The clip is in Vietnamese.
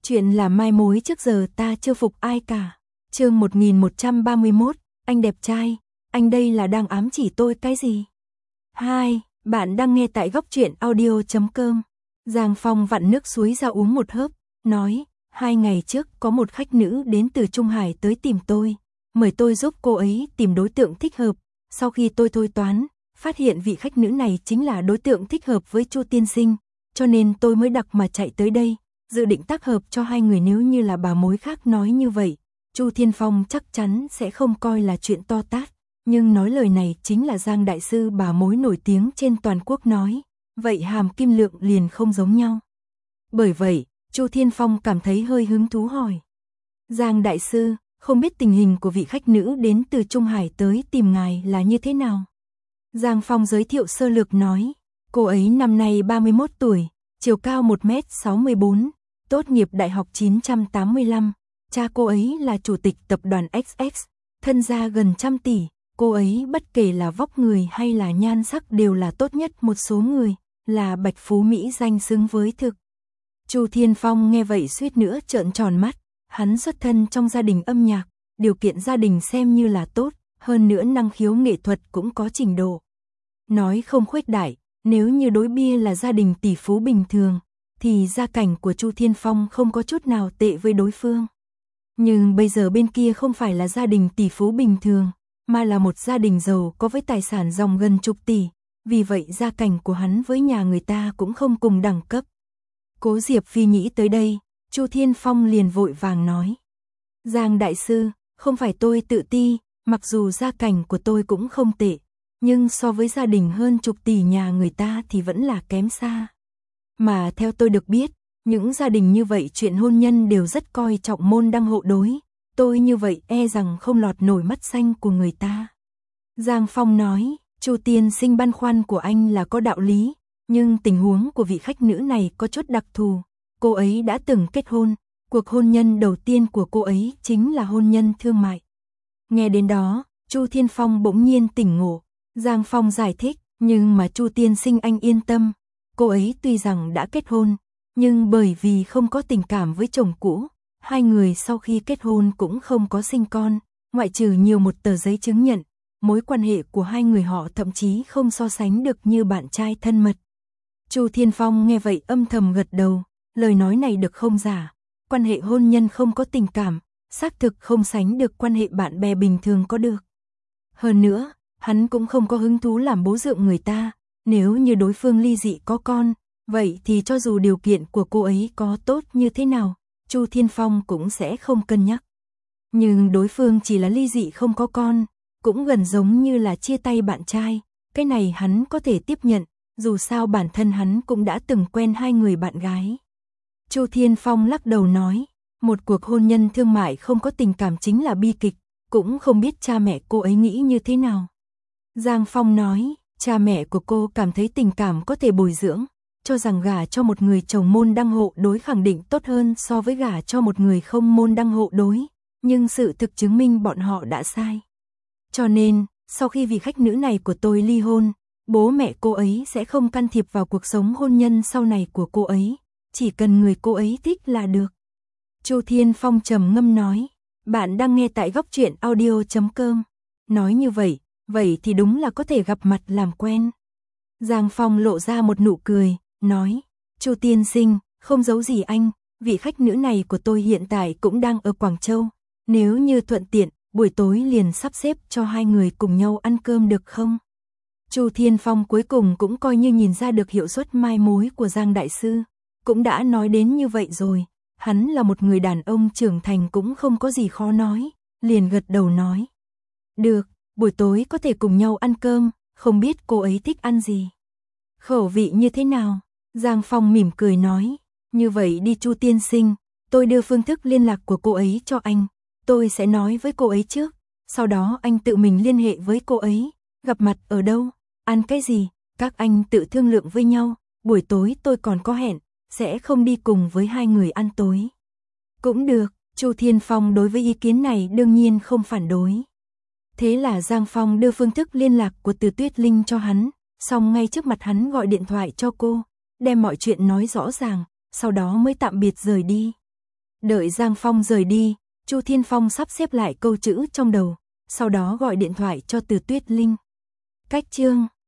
Chuyện là mai mối trước giờ ta chưa phục ai cả. Chương 1131, anh đẹp trai, anh đây là đang ám chỉ tôi cái gì? 2. Bạn đang nghe tại góc truyện audio.com. Giang Phong vặn nước suối ra uống một hớp, nói, 2 ngày trước có một khách nữ đến từ Trung Hải tới tìm tôi, mời tôi giúp cô ấy tìm đối tượng thích hợp. Sau khi tôi thôi toán, phát hiện vị khách nữ này chính là đối tượng thích hợp với Chu tiên sinh, cho nên tôi mới đặc mà chạy tới đây, dự định tác hợp cho hai người. Nếu như là bà mối khác nói như vậy, Chu Thiên Phong chắc chắn sẽ không coi là chuyện to tát, nhưng nói lời này chính là Giang đại sư, bà mối nổi tiếng trên toàn quốc nói, vậy hàm kim lượng liền không giống nhau. Bởi vậy, Chu Thiên Phong cảm thấy hơi hứng thú hỏi. Giang đại sư, không biết tình hình của vị khách nữ đến từ Trung Hải tới tìm ngài là như thế nào? Giang Phong giới thiệu sơ lược nói, cô ấy năm nay 31 tuổi, chiều cao 1m64, tốt nghiệp đại học 985, cha cô ấy là chủ tịch tập đoàn XX, thân gia gần 100 tỷ, cô ấy bất kể là vóc người hay là nhan sắc đều là tốt nhất một số người, là bạch phú Mỹ danh xứng với thực. Chu Thiên Phong nghe vậy suýt nữa trợn tròn mắt, hắn xuất thân trong gia đình âm nhạc, điều kiện gia đình xem như là tốt, hơn nữa năng khiếu nghệ thuật cũng có trình độ. Nói không khuếch đại, nếu như đối bia là gia đình tỷ phú bình thường, thì gia cảnh của Chu Thiên Phong không có chút nào tệ với đối phương. Nhưng bây giờ bên kia không phải là gia đình tỷ phú bình thường, mà là một gia đình giàu có với tài sản ròng gần chục tỷ, vì vậy gia cảnh của hắn với nhà người ta cũng không cùng đẳng cấp. Cố Diệp Phi nghĩ tới đây, Chu Thiên Phong liền vội vàng nói. Giang đại sư, không phải tôi tự ti, mặc dù gia cảnh của tôi cũng không tệ, nhưng so với gia đình hơn chục tỷ nhà người ta thì vẫn là kém xa. Mà theo tôi được biết, những gia đình như vậy chuyện hôn nhân đều rất coi trọng môn đăng hộ đối, tôi như vậy e rằng không lọt nổi mắt xanh của người ta. Giang Phong nói, Chu tiên sinh băn khoăn của anh là có đạo lý, nhưng tình huống của vị khách nữ này có chút đặc thù, cô ấy đã từng kết hôn, cuộc hôn nhân đầu tiên của cô ấy chính là hôn nhân thương mại. Nghe đến đó, Chu Thiên Phong bỗng nhiên tỉnh ngộ, Giang Phong giải thích, nhưng mà Chu tiên sinh anh yên tâm, cô ấy tuy rằng đã kết hôn, nhưng bởi vì không có tình cảm với chồng cũ, hai người sau khi kết hôn cũng không có sinh con, ngoại trừ nhiều một tờ giấy chứng nhận, mối quan hệ của hai người họ thậm chí không so sánh được như bạn trai thân mật. Chu Thiên Phong nghe vậy âm thầm gật đầu, lời nói này được không giả, quan hệ hôn nhân không có tình cảm, xác thực không sánh được quan hệ bạn bè bình thường có được. Hơn nữa, hắn cũng không có hứng thú làm bố dượng người ta, nếu như đối phương ly dị có con, vậy thì cho dù điều kiện của cô ấy có tốt như thế nào, Chu Thiên Phong cũng sẽ không cân nhắc. Nhưng đối phương chỉ là ly dị không có con, cũng gần giống như là chia tay bạn trai, cái này hắn có thể tiếp nhận, dù sao bản thân hắn cũng đã từng quen hai người bạn gái. Chu Thiên Phong lắc đầu nói, một cuộc hôn nhân thương mại không có tình cảm chính là bi kịch, cũng không biết cha mẹ cô ấy nghĩ như thế nào. Giang Phong nói, cha mẹ của cô cảm thấy tình cảm có thể bồi dưỡng, cho rằng gả cho một người chồng môn đăng hộ đối khẳng định tốt hơn so với gả cho một người không môn đăng hộ đối, nhưng sự thực chứng minh bọn họ đã sai. Cho nên, sau khi vị khách nữ này của tôi ly hôn, bố mẹ cô ấy sẽ không can thiệp vào cuộc sống hôn nhân sau này của cô ấy, chỉ cần người cô ấy thích là được. Chu Thiên Phong trầm ngâm nói, bạn đang nghe tại góc truyện audio.com. Nói như vậy, vậy thì đúng là có thể gặp mặt làm quen. Giang Phong lộ ra một nụ cười, nói, Chu tiên sinh, không giấu gì anh, vị khách nữ này của tôi hiện tại cũng đang ở Quảng Châu, nếu như thuận tiện, buổi tối liền sắp xếp cho hai người cùng nhau ăn cơm được không? Chu Thiên Phong cuối cùng cũng coi như nhìn ra được hiệu suất mai mối của Giang đại sư, cũng đã nói đến như vậy rồi, hắn là một người đàn ông trưởng thành cũng không có gì khó nói, liền gật đầu nói. Được, buổi tối có thể cùng nhau ăn cơm, không biết cô ấy thích ăn gì? Khẩu vị như thế nào? Giang Phong mỉm cười nói, như vậy đi Chu tiên sinh, tôi đưa phương thức liên lạc của cô ấy cho anh, tôi sẽ nói với cô ấy trước, sau đó anh tự mình liên hệ với cô ấy, gặp mặt ở đâu, ăn cái gì, các anh tự thương lượng với nhau, buổi tối tôi còn có hẹn, sẽ không đi cùng với hai người ăn tối. Cũng được, Chu Thiên Phong đối với ý kiến này đương nhiên không phản đối. Thế là Giang Phong đưa phương thức liên lạc của Từ Tuyết Linh cho hắn, xong ngay trước mặt hắn gọi điện thoại cho cô, đem mọi chuyện nói rõ ràng, sau đó mới tạm biệt rời đi. Đợi Giang Phong rời đi, Chu Thiên Phong sắp xếp lại câu chữ trong đầu, sau đó gọi điện thoại cho Từ Tuyết Linh. Cách chương